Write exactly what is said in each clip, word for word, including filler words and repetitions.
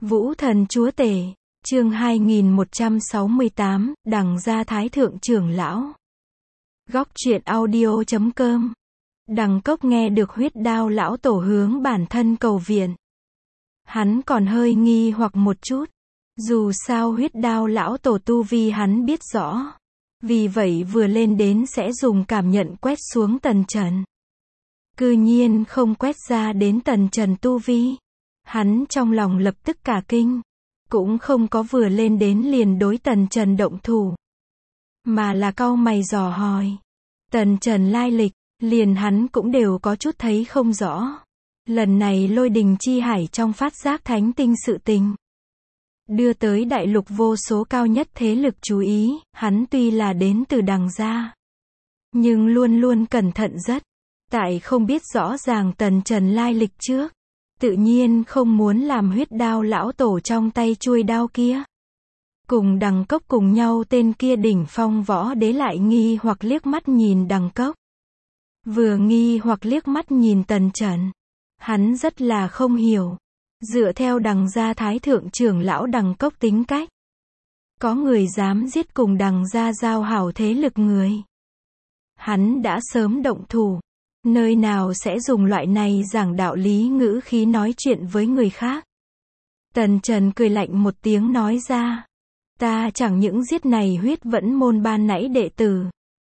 Vũ thần chúa tể, chương hai nghìn một trăm sáu mươi tám, Đằng Gia Thái Thượng trưởng lão. Góc truyện audio chấm com. Đằng Cốc nghe được huyết đao lão tổ hướng bản thân cầu viện. Hắn còn hơi nghi hoặc một chút. Dù sao huyết đao lão tổ tu vi hắn biết rõ. Vì vậy vừa lên đến sẽ dùng cảm nhận quét xuống tần trần. Cư nhiên không quét ra đến tần trần tu vi. Hắn trong lòng lập tức cả kinh. Cũng không có vừa lên đến liền đối tần trần động thủ. Mà là cau mày dò hỏi. Tần trần lai lịch, liền hắn cũng đều có chút thấy không rõ. Lần này lôi đình chi hải trong phát giác thánh tinh sự tình. Đưa tới đại lục vô số cao nhất thế lực chú ý, hắn tuy là đến từ Đằng Gia. Nhưng luôn luôn cẩn thận rất. Tại không biết rõ ràng tần trần lai lịch trước. Tự nhiên không muốn làm huyết đao lão tổ trong tay chuôi đao kia. Cùng Đằng Cốc cùng nhau tên kia đỉnh phong võ đế lại nghi hoặc liếc mắt nhìn Đằng Cốc. Vừa nghi hoặc liếc mắt nhìn tần trần. Hắn rất là không hiểu. Dựa theo Đằng Gia Thái Thượng trưởng lão Đằng Cốc tính cách. Có người dám giết cùng Đằng Gia giao hảo thế lực người. Hắn đã sớm động thủ. Nơi nào sẽ dùng loại này giảng đạo lý ngữ khí nói chuyện với người khác. Tần Trần cười lạnh một tiếng nói ra. Ta chẳng những giết này huyết vẫn môn ban nãy đệ tử.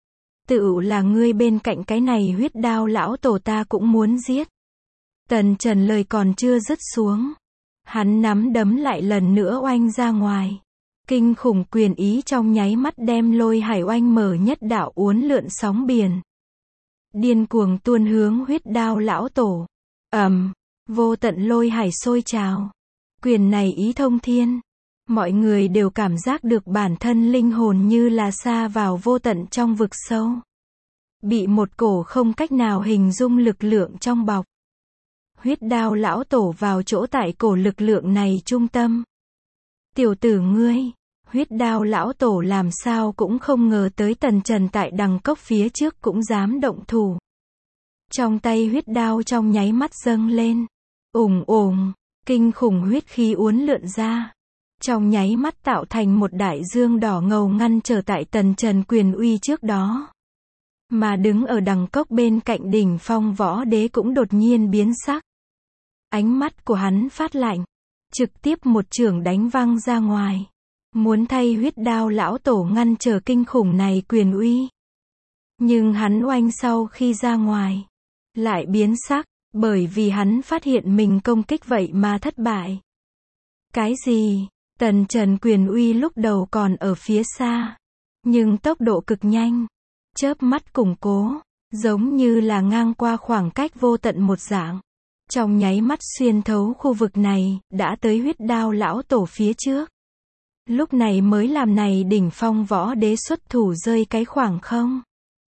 Tự là ngươi bên cạnh cái này huyết đao lão tổ ta cũng muốn giết. Tần Trần lời còn chưa dứt xuống. Hắn nắm đấm lại lần nữa oanh ra ngoài. Kinh khủng quyền ý trong nháy mắt đem lôi hải oanh mở nhất đạo uốn lượn sóng biển. Điên cuồng tuôn hướng huyết đao lão tổ. Ầm, vô tận lôi hải sôi trào. Quyền này ý thông thiên. Mọi người đều cảm giác được bản thân linh hồn như là sa vào vô tận trong vực sâu. Bị một cổ không cách nào hình dung lực lượng trong bọc. Huyết đao lão tổ vào chỗ tại cổ lực lượng này trung tâm. Tiểu tử ngươi, huyết đao lão tổ làm sao cũng không ngờ tới tần trần tại Đằng Cốc phía trước cũng dám động thủ. Trong tay huyết đao trong nháy mắt dâng lên. Ùng ùng, kinh khủng huyết khí uốn lượn ra. Trong nháy mắt tạo thành một đại dương đỏ ngầu ngăn trở tại tần trần quyền uy trước đó. Mà đứng ở Đằng Cốc bên cạnh đỉnh phong võ đế cũng đột nhiên biến sắc. Ánh mắt của hắn phát lạnh. Trực tiếp một chưởng đánh văng ra ngoài. Muốn thay huyết đao lão tổ ngăn trở kinh khủng này quyền uy. Nhưng hắn oanh sau khi ra ngoài. Lại biến sắc. Bởi vì hắn phát hiện mình công kích vậy mà thất bại. Cái gì? Tần trần quyền uy lúc đầu còn ở phía xa. Nhưng tốc độ cực nhanh. Chớp mắt củng cố. Giống như là ngang qua khoảng cách vô tận một dạng. Trong nháy mắt xuyên thấu khu vực này, đã tới huyết đao lão tổ phía trước. Lúc này mới làm này đỉnh phong võ đế xuất thủ rơi cái khoảng không.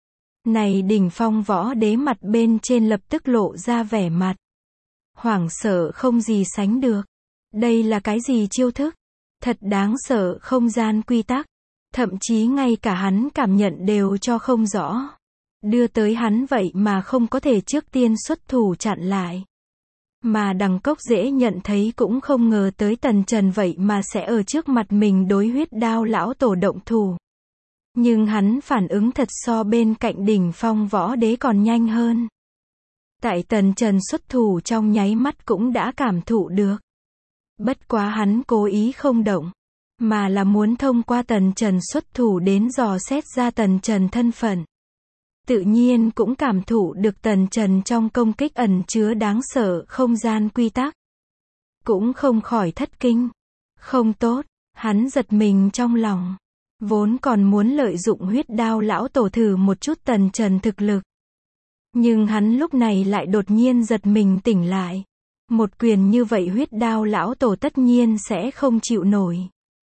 Này đỉnh phong võ đế mặt bên trên lập tức lộ ra vẻ mặt. Hoảng sợ không gì sánh được. Đây là cái gì chiêu thức? Thật đáng sợ không gian quy tắc. Thậm chí ngay cả hắn cảm nhận đều cho không rõ. Đưa tới hắn vậy mà không có thể trước tiên xuất thủ chặn lại. Mà Đằng Cốc dễ nhận thấy cũng không ngờ tới tần trần vậy mà sẽ ở trước mặt mình đối huyết đao lão tổ động thủ. Nhưng hắn phản ứng thật so bên cạnh đỉnh phong võ đế còn nhanh hơn. Tại tần trần xuất thủ trong nháy mắt cũng đã cảm thụ được. Bất quá hắn cố ý không động. Mà là muốn thông qua tần trần xuất thủ đến dò xét ra tần trần thân phận. Tự nhiên cũng cảm thụ được tần trần trong công kích ẩn chứa đáng sợ không gian quy tắc. Cũng không khỏi thất kinh. Không tốt, hắn giật mình trong lòng. Vốn còn muốn lợi dụng huyết đao lão tổ thử một chút tần trần thực lực. Nhưng hắn lúc này lại đột nhiên giật mình tỉnh lại. Một quyền như vậy huyết đao lão tổ tất nhiên sẽ không chịu nổi.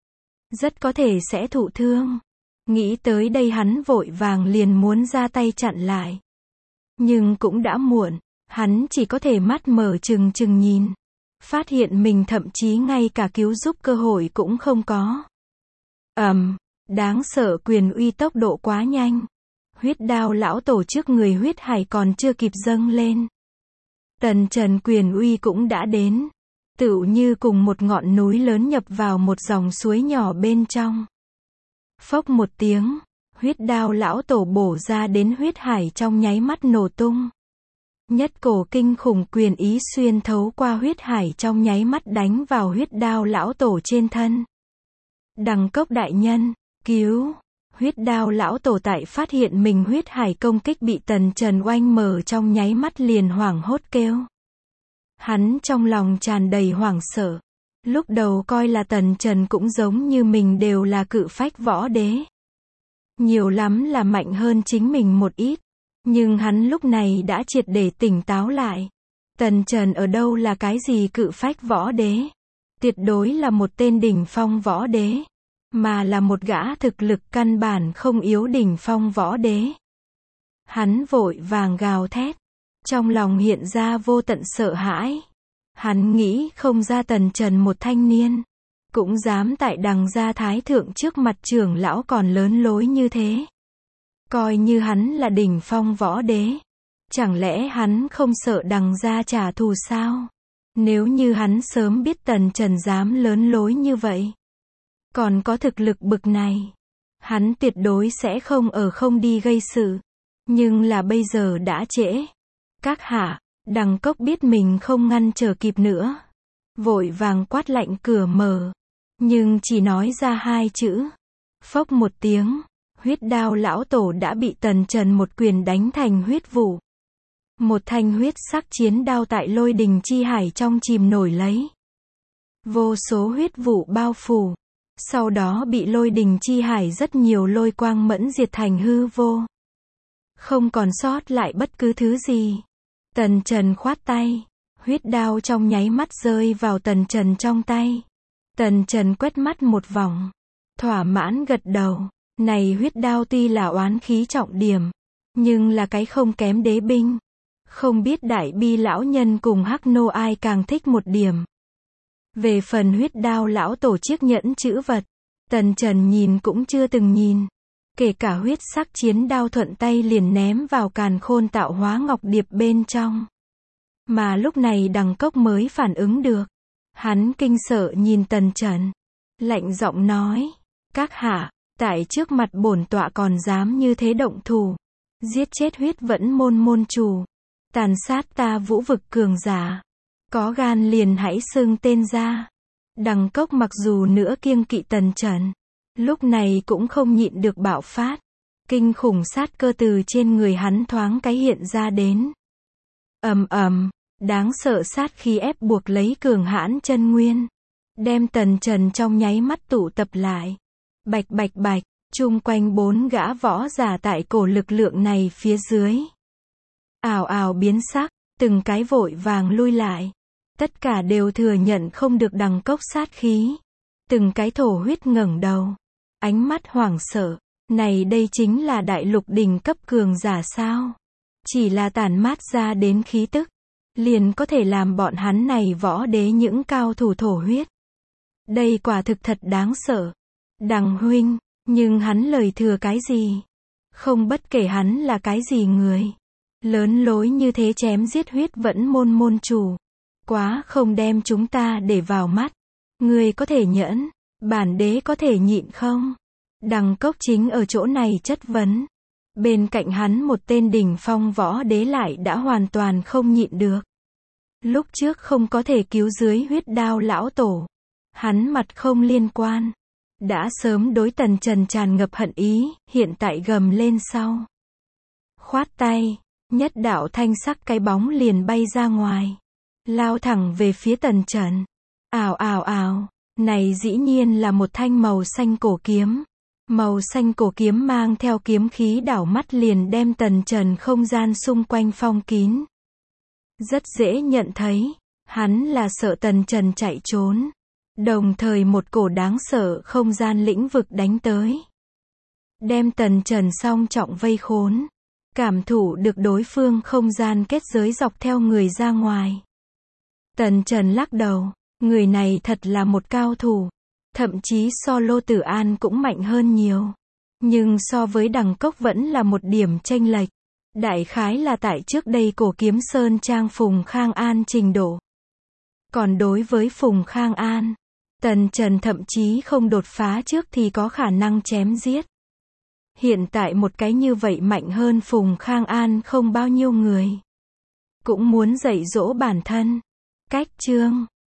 Rất có thể sẽ thụ thương. Nghĩ tới đây hắn vội vàng liền muốn ra tay chặn lại. Nhưng cũng đã muộn, hắn chỉ có thể mắt mở trừng trừng nhìn. Phát hiện mình thậm chí ngay cả cứu giúp cơ hội cũng không có. Ầm, đáng sợ quyền uy tốc độ quá nhanh. Huyết đao lão tổ trước người huyết hải còn chưa kịp dâng lên. Tần trần quyền uy cũng đã đến. tựu như cùng một ngọn núi lớn nhập vào một dòng suối nhỏ bên trong. Phốc một tiếng, huyết đao lão tổ bổ ra đến huyết hải trong nháy mắt nổ tung. Nhất cổ kinh khủng quyền ý xuyên thấu qua huyết hải trong nháy mắt đánh vào huyết đao lão tổ trên thân. Đằng Cốc đại nhân, cứu! Huyết đao lão tổ tại phát hiện mình huyết hải công kích bị Tần Trần oanh mở trong nháy mắt liền hoảng hốt kêu. Hắn trong lòng tràn đầy hoảng sợ. Lúc đầu coi là Tần Trần cũng giống như mình đều là cự phách võ đế. Nhiều lắm là mạnh hơn chính mình một ít. Nhưng hắn lúc này đã triệt để tỉnh táo lại. Tần Trần ở đâu là cái gì cự phách võ đế? Tuyệt đối là một tên đỉnh phong võ đế. Mà là một gã thực lực căn bản không yếu đỉnh phong võ đế. Hắn vội vàng gào thét. Trong lòng hiện ra vô tận sợ hãi. Hắn nghĩ không ra Tần Trần một thanh niên. Cũng dám tại Đằng Gia Thái Thượng trước mặt trưởng lão còn lớn lối như thế. Coi như hắn là đỉnh phong võ đế. Chẳng lẽ hắn không sợ Đằng Gia trả thù sao? Nếu như hắn sớm biết Tần Trần dám lớn lối như vậy. Còn có thực lực bực này. Hắn tuyệt đối sẽ không ở không đi gây sự. Nhưng là bây giờ đã trễ. Các hạ, Đằng Cốc biết mình không ngăn trở kịp nữa. Vội vàng quát lạnh cửa mở. Nhưng chỉ nói ra hai chữ. Phốc một tiếng. Huyết đao lão tổ đã bị Tần Trần một quyền đánh thành huyết vụ. Một thanh huyết sắc chiến đao tại lôi đình chi hải trong chìm nổi lấy. Vô số huyết vụ bao phủ. Sau đó bị lôi đình chi hải rất nhiều lôi quang mẫn diệt thành hư vô. Không còn sót lại bất cứ thứ gì. Tần Trần khoát tay. Huyết đao trong nháy mắt rơi vào Tần Trần trong tay. Tần Trần quét mắt một vòng. Thỏa mãn gật đầu. Này huyết đao tuy là oán khí trọng điểm. Nhưng là cái không kém đế binh. Không biết Đại Bi lão nhân cùng Hắc Nô ai càng thích một điểm. Về phần huyết đao lão tổ chiếc nhẫn chữ vật. Tần Trần nhìn cũng chưa từng nhìn. Kể cả huyết sắc chiến đao thuận tay liền ném vào càn khôn tạo hóa ngọc điệp bên trong. Mà lúc này Đằng Cốc mới phản ứng được. Hắn kinh sợ nhìn Tần Trần. Lạnh giọng nói. Các hạ, tại trước mặt bổn tọa còn dám như thế động thủ. Giết chết huyết vẫn môn môn chủ. Tàn sát ta vũ vực cường giả. Có gan liền hãy xưng tên ra. Đằng Cốc mặc dù nữa kiêng kỵ Tần Trần. Lúc này cũng không nhịn được bạo phát. Kinh khủng sát cơ từ trên người hắn thoáng cái hiện ra đến. Ầm ầm, đáng sợ sát khí ép buộc lấy cường hãn chân nguyên. Đem Tần Trần trong nháy mắt tụ tập lại. Bạch bạch bạch, chung quanh bốn gã võ giả tại cổ lực lượng này phía dưới. Ào ào biến sắc, từng cái vội vàng lui lại. Tất cả đều thừa nhận không được Đằng Cốc sát khí. Từng cái thổ huyết ngẩng đầu. Ánh mắt hoảng sợ. Này đây chính là đại lục đỉnh cấp cường giả sao? Chỉ là tản mát ra đến khí tức. Liền có thể làm bọn hắn này võ đế những cao thủ thổ huyết. Đây quả thực thật đáng sợ. Đằng huynh, nhưng hắn lời thừa cái gì? Không bất kể hắn là cái gì người. Lớn lối như thế chém giết huyết vẫn môn môn chủ. Quá không đem chúng ta để vào mắt. Người có thể nhẫn, bản đế có thể nhịn không? Đằng Cốc chính ở chỗ này chất vấn. Bên cạnh hắn một tên đỉnh phong võ đế lại đã hoàn toàn không nhịn được. Lúc trước không có thể cứu dưới huyết đao lão tổ. Hắn mặt không liên quan. Đã sớm đối Tần Trần tràn ngập hận ý, hiện tại gầm lên sau. Khoát tay, nhất đạo thanh sắc cái bóng liền bay ra ngoài. Lao thẳng về phía Tần Trần. Ào ào ào, này dĩ nhiên là một thanh màu xanh cổ kiếm. Màu xanh cổ kiếm mang theo kiếm khí đảo mắt liền đem Tần Trần không gian xung quanh phong kín. Rất dễ nhận thấy, hắn là sợ Tần Trần chạy trốn. Đồng thời một cổ đáng sợ không gian lĩnh vực đánh tới. Đem Tần Trần song trọng vây khốn. Cảm thụ được đối phương không gian kết giới dọc theo người ra ngoài. Tần Trần lắc đầu, người này thật là một cao thủ. Thậm chí so Lô Tử An cũng mạnh hơn nhiều. Nhưng so với Đằng Cốc vẫn là một điểm chênh lệch. Đại khái là tại trước đây cổ kiếm sơn trang Phùng Khang An trình độ. Còn đối với Phùng Khang An, Tần Trần thậm chí không đột phá trước thì có khả năng chém giết. Hiện tại một cái như vậy mạnh hơn Phùng Khang An không bao nhiêu người. Cũng muốn dạy dỗ bản thân. Cách chương